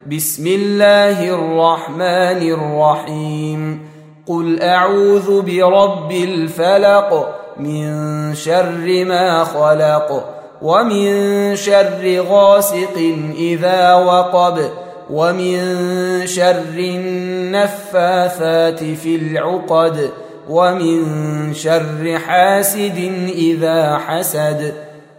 بسم الله الرحمن الرحيم قل أعوذ برب الفلق من شر ما خلق ومن شر غاسق إذا وقب ومن شر النفاثات في العقد ومن شر حاسد إذا حسد